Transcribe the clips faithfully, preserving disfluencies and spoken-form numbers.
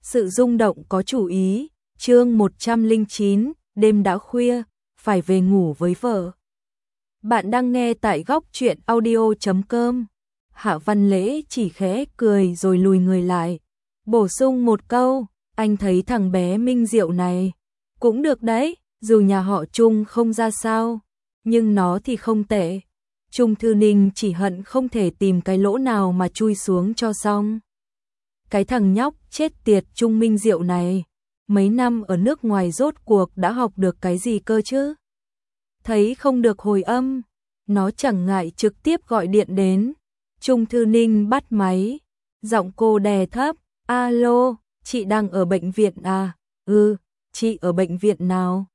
Sự rung động có chủ ý, chương một trăm lẻ chín, đêm đã khuya, phải về ngủ với vợ. Bạn đang nghe tại góc truyện audio chấm com. Hạ Văn Lễ chỉ khẽ cười rồi lùi người lại, bổ sung một câu, anh thấy thằng bé Minh Diệu này cũng được đấy, dù nhà họ Trung không ra sao, nhưng nó thì không tệ. Trung Thư Ninh chỉ hận không thể tìm cái lỗ nào mà chui xuống cho xong. Cái thằng nhóc chết tiệt Trung Minh Diệu này, mấy năm ở nước ngoài rốt cuộc đã học được cái gì cơ chứ? Thấy không được hồi âm, nó chẳng ngại trực tiếp gọi điện đến. Trung Thư Ninh bắt máy, giọng cô đè thấp, alo, chị đang ở bệnh viện à? Ừ, chị ở bệnh viện nào?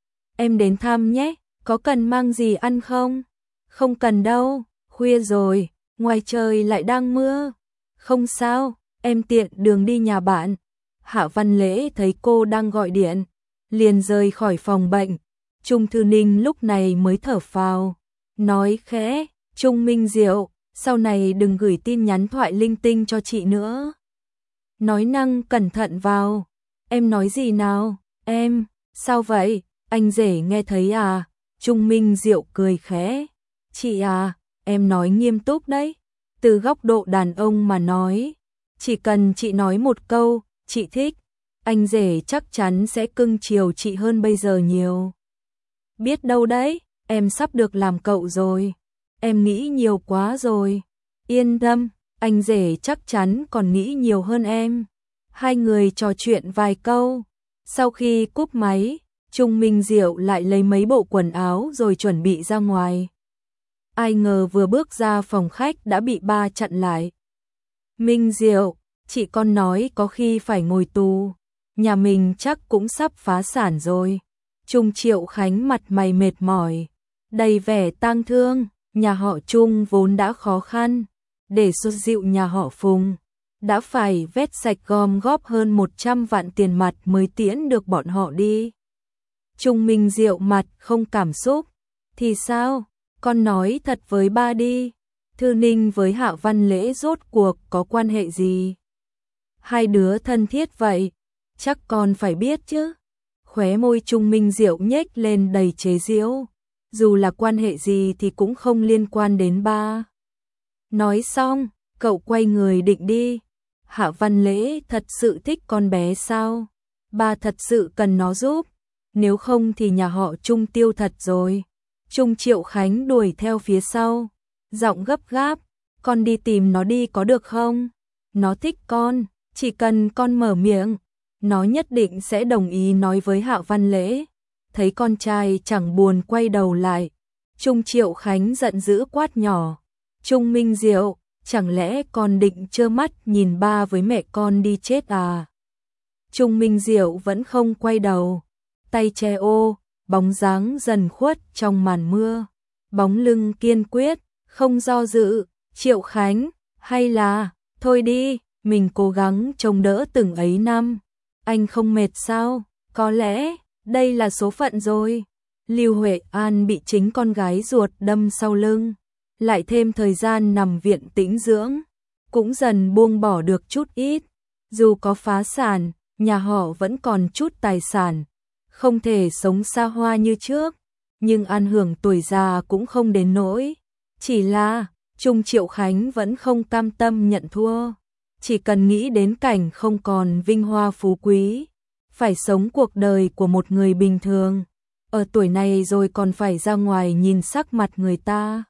Em đến thăm nhé, có cần mang gì ăn không? Không cần đâu, khuya rồi, ngoài trời lại đang mưa. Không sao, em tiện đường đi nhà bạn. Hạ Văn Lễ thấy cô đang gọi điện, liền rời khỏi phòng bệnh. Trung Thư Ninh lúc này mới thở phào, nói khẽ, Trung Minh Diệu, sau này đừng gửi tin nhắn thoại linh tinh cho chị nữa. Nói năng cẩn thận vào. Em nói gì nào? Em, sao vậy? Anh rể nghe thấy à? Trung Minh Diệu cười khẽ. Chị à, em nói nghiêm túc đấy. Từ góc độ đàn ông mà nói, chỉ cần chị nói một câu, chị thích, anh rể chắc chắn sẽ cưng chiều chị hơn bây giờ nhiều. Biết đâu đấy, em sắp được làm cậu rồi. Em nghĩ nhiều quá rồi. Yên tâm, anh rể chắc chắn còn nghĩ nhiều hơn em. Hai người trò chuyện vài câu. Sau khi cúp máy, Trung Minh Diệu lại lấy mấy bộ quần áo rồi chuẩn bị ra ngoài. Ai ngờ vừa bước ra phòng khách đã bị ba chặn lại. Minh Diệu, chị con nói có khi phải ngồi tù. Nhà mình chắc cũng sắp phá sản rồi. Trung Triệu Khánh mặt mày mệt mỏi, đầy vẻ tang thương. Nhà họ Trung vốn đã khó khăn, để xoa dịu nhà họ Phùng, đã phải vét sạch gom góp hơn một trăm vạn tiền mặt mới tiễn được bọn họ đi. Trung Minh Diệu mặt không cảm xúc. Thì sao? Con nói thật với ba đi. Thư Ninh với Hạ Văn Lễ rốt cuộc có quan hệ gì? Hai đứa thân thiết vậy, chắc con phải biết chứ. Khóe môi Trung Minh Diệu nhếch lên đầy chế giễu. Dù là quan hệ gì thì cũng không liên quan đến ba. Nói xong, cậu quay người định đi. Hạ Văn Lễ thật sự thích con bé sao? Ba thật sự cần nó giúp. Nếu không thì nhà họ Trung tiêu thật rồi. Trung Triệu Khánh đuổi theo phía sau, giọng gấp gáp, con đi tìm nó đi có được không? Nó thích con, chỉ cần con mở miệng, nó nhất định sẽ đồng ý nói với Hạ Văn Lễ. Thấy con trai chẳng buồn quay đầu lại, Trung Triệu Khánh giận dữ quát nhỏ, Trung Minh Diệu, chẳng lẽ con định trơ mắt nhìn ba với mẹ con đi chết à? Trung Minh Diệu vẫn không quay đầu, tay che ô, bóng dáng dần khuất trong màn mưa, bóng lưng kiên quyết, không do dự. Triệu Khánh, hay là, thôi đi, mình cố gắng chống đỡ từng ấy năm. Anh không mệt sao? Có lẽ đây là số phận rồi. Lưu Huệ An bị chính con gái ruột đâm sau lưng, lại thêm thời gian nằm viện tĩnh dưỡng, cũng dần buông bỏ được chút ít. Dù có phá sản, nhà họ vẫn còn chút tài sản, không thể sống xa hoa như trước, nhưng ăn hưởng tuổi già cũng không đến nỗi. Chỉ là, Trung Triệu Khánh vẫn không cam tâm nhận thua, chỉ cần nghĩ đến cảnh không còn vinh hoa phú quý, phải sống cuộc đời của một người bình thường, ở tuổi này rồi còn phải ra ngoài nhìn sắc mặt người ta,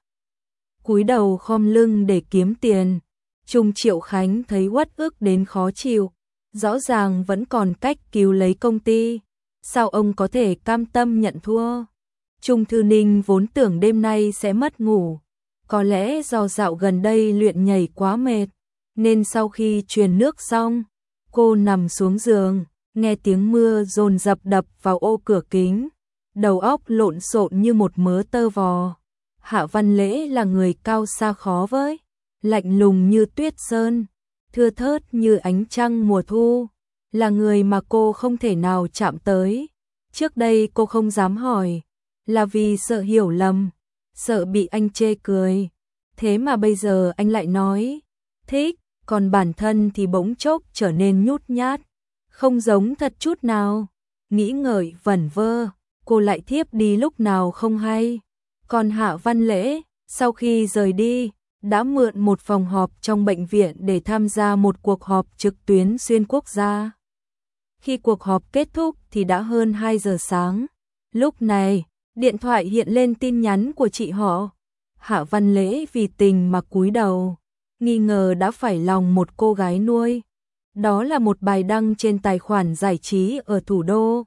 cúi đầu khom lưng để kiếm tiền. Trung Triệu Khánh thấy uất ức đến khó chịu, rõ ràng vẫn còn cách cứu lấy công ty, sao ông có thể cam tâm nhận thua? Trung Thư Ninh vốn tưởng đêm nay sẽ mất ngủ, có lẽ do dạo gần đây luyện nhảy quá mệt, nên sau khi truyền nước xong, cô nằm xuống giường, nghe tiếng mưa dồn dập đập vào ô cửa kính, đầu óc lộn xộn như một mớ tơ vò. Hạ Văn Lễ là người cao xa khó với, lạnh lùng như tuyết sơn, thưa thớt như ánh trăng mùa thu, là người mà cô không thể nào chạm tới. Trước đây cô không dám hỏi, là vì sợ hiểu lầm, sợ bị anh chê cười. Thế mà bây giờ anh lại nói thích, còn bản thân thì bỗng chốc trở nên nhút nhát, Không giống thật chút nào. Nghĩ ngợi vẩn vơ, cô lại thiếp đi lúc nào không hay. Còn Hạ Văn Lễ, sau khi rời đi, đã mượn một phòng họp trong bệnh viện để tham gia một cuộc họp trực tuyến xuyên quốc gia. Khi cuộc họp kết thúc thì đã hơn hai giờ sáng. Lúc này, điện thoại hiện lên tin nhắn của chị họ. Hạ Văn Lễ vì tình mà cúi đầu, nghi ngờ đã phải lòng một cô gái nuôi. Đó là một bài đăng trên tài khoản giải trí ở thủ đô.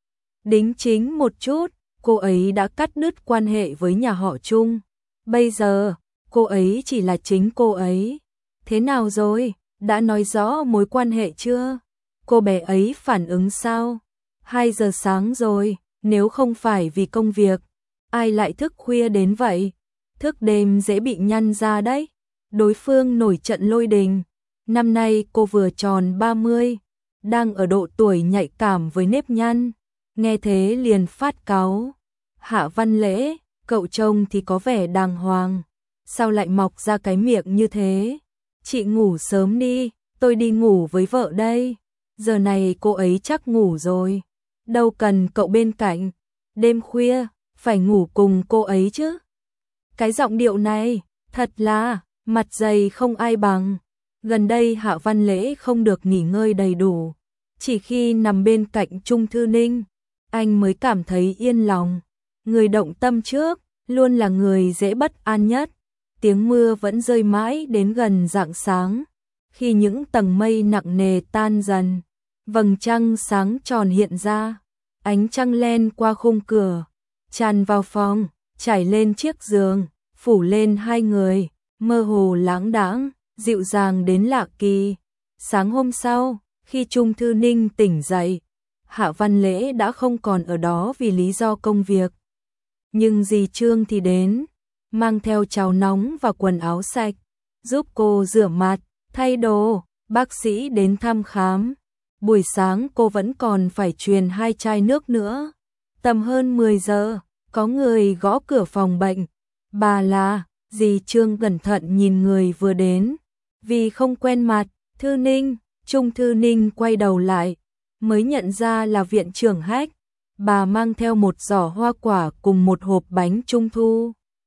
Đính chính một chút, cô ấy đã cắt đứt quan hệ với nhà họ Trung. Bây giờ, cô ấy chỉ là chính cô ấy. Thế nào rồi, đã nói rõ mối quan hệ chưa? Cô bé ấy phản ứng sao? Hai giờ sáng rồi, nếu không phải vì công việc, ai lại thức khuya đến vậy? Thức đêm dễ bị nhăn ra đấy. Đối phương nổi trận lôi đình. Năm nay cô vừa tròn ba mươi, đang ở độ tuổi nhạy cảm với nếp nhăn. Nghe thế liền phát cáu. Hạ Văn Lễ, cậu trông thì có vẻ đàng hoàng. Sao lại mọc ra cái miệng như thế? Chị ngủ sớm đi, tôi đi ngủ với vợ đây. Giờ này cô ấy chắc ngủ rồi. Đâu cần cậu bên cạnh. Đêm khuya, phải ngủ cùng cô ấy chứ. Cái giọng điệu này, thật là, mặt dày không ai bằng. Gần đây Hạ Văn Lễ không được nghỉ ngơi đầy đủ. Chỉ khi nằm bên cạnh Trung Thư Ninh, anh mới cảm thấy yên lòng. Người động tâm trước, luôn là người dễ bất an nhất. Tiếng mưa vẫn rơi mãi đến gần rạng sáng. Khi những tầng mây nặng nề tan dần, vầng trăng sáng tròn hiện ra. Ánh trăng len qua khung cửa, tràn vào phòng, trải lên chiếc giường, phủ lên hai người, mơ hồ láng đãng, dịu dàng đến lạ kỳ. Sáng hôm sau, khi Trung Thư Ninh tỉnh dậy, Hạ Văn Lễ đã không còn ở đó vì lý do công việc. Nhưng dì Trương thì đến, mang theo cháo nóng và quần áo sạch, giúp cô rửa mặt, thay đồ, bác sĩ đến thăm khám. Buổi sáng cô vẫn còn phải truyền hai chai nước nữa. Tầm hơn mười giờ, có người gõ cửa phòng bệnh. Bà là, dì Trương cẩn thận nhìn người vừa đến. Vì không quen mặt, Thư Ninh, Trung Thư Ninh quay đầu lại, mới nhận ra là viện trưởng Hách. Bà mang theo một giỏ hoa quả cùng một hộp bánh trung thu.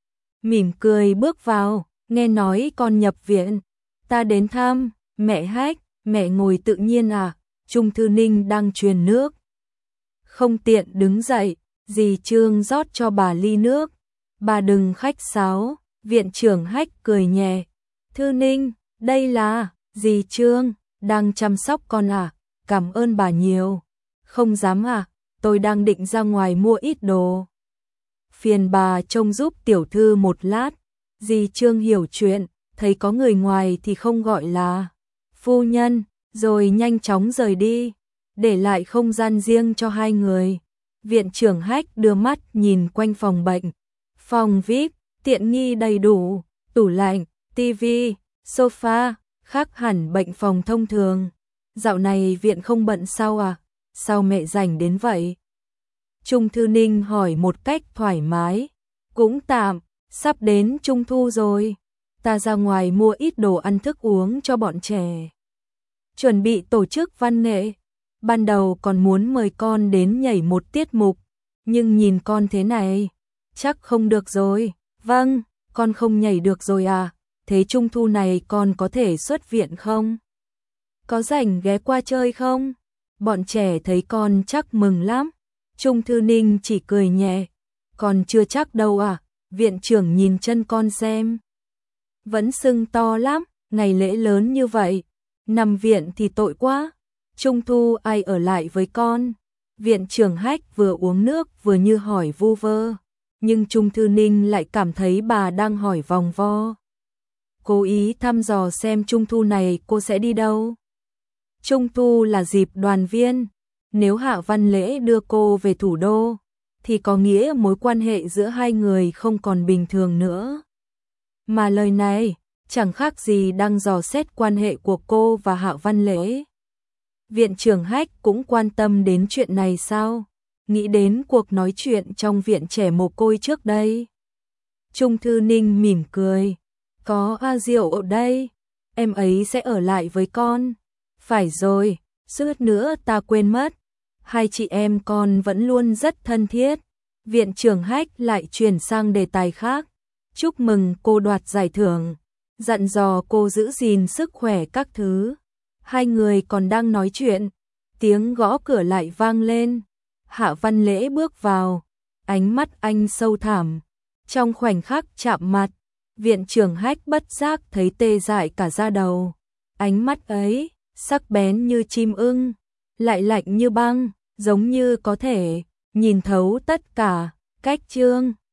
Mỉm cười bước vào, nghe nói con nhập viện. Ta đến thăm, mẹ Hách, mẹ ngồi tự nhiên à? Trung Thư Ninh đang truyền nước. Không tiện đứng dậy, dì Trương rót cho bà ly nước. Bà đừng khách sáo, viện trưởng Hách cười nhẹ. Thư Ninh, đây là, dì Trương, đang chăm sóc con à? Cảm ơn bà nhiều. Không dám à, tôi đang định ra ngoài mua ít đồ. Phiền bà trông giúp tiểu thư một lát. Dì Trương hiểu chuyện, thấy có người ngoài thì không gọi là phu nhân, rồi nhanh chóng rời đi, để lại không gian riêng cho hai người. Viện trưởng Hách đưa mắt nhìn quanh phòng bệnh. Phòng vi ai pi, tiện nghi đầy đủ, tủ lạnh, tivi, sofa, khác hẳn bệnh phòng thông thường. Dạo này viện không bận sao à? Sao mẹ rảnh đến vậy? Trung Thư Ninh hỏi một cách thoải mái. Cũng tạm, sắp đến Trung Thu rồi. Ta ra ngoài mua ít đồ ăn thức uống cho bọn trẻ. Chuẩn bị tổ chức văn nghệ. Ban đầu còn muốn mời con đến nhảy một tiết mục, nhưng nhìn con thế này, chắc không được rồi. Vâng, con không nhảy được rồi à? Thế Trung Thu này con có thể xuất viện không? Có rảnh ghé qua chơi không? Bọn trẻ thấy con chắc mừng lắm. Trung Thư Ninh chỉ cười nhẹ. Còn chưa chắc đâu à? Viện trưởng nhìn chân con xem. Vẫn sưng to lắm, ngày lễ lớn như vậy. Nằm viện thì tội quá. Trung Thu ai ở lại với con? Viện trưởng Hách vừa uống nước vừa như hỏi vu vơ. Nhưng Trung Thư Ninh lại cảm thấy bà đang hỏi vòng vo. Cố ý thăm dò xem Trung Thu này cô sẽ đi đâu. Trung Thu là dịp đoàn viên. Nếu Hạ Văn Lễ đưa cô về thủ đô, thì có nghĩa mối quan hệ giữa hai người không còn bình thường nữa. Mà lời này chẳng khác gì đang dò xét quan hệ của cô và Hạ Văn Lễ. Viện trưởng Hách cũng quan tâm đến chuyện này sao? Nghĩ đến cuộc nói chuyện trong viện trẻ mồ côi trước đây. Trung Thư Ninh mỉm cười. Có A Diệu ở đây, em ấy sẽ ở lại với con. Phải rồi, suýt nữa ta quên mất. Hai chị em con vẫn luôn rất thân thiết. Viện trưởng Hách lại chuyển sang đề tài khác. Chúc mừng cô đoạt giải thưởng. Dặn dò cô giữ gìn sức khỏe các thứ. Hai người còn đang nói chuyện. Tiếng gõ cửa lại vang lên. Hạ Văn Lễ bước vào. Ánh mắt anh sâu thẳm. Trong khoảnh khắc chạm mặt, viện trưởng Hách bất giác thấy tê dại cả da đầu. Ánh mắt ấy, sắc bén như chim ưng, lại lạnh như băng, giống như có thể nhìn thấu tất cả. Cách chương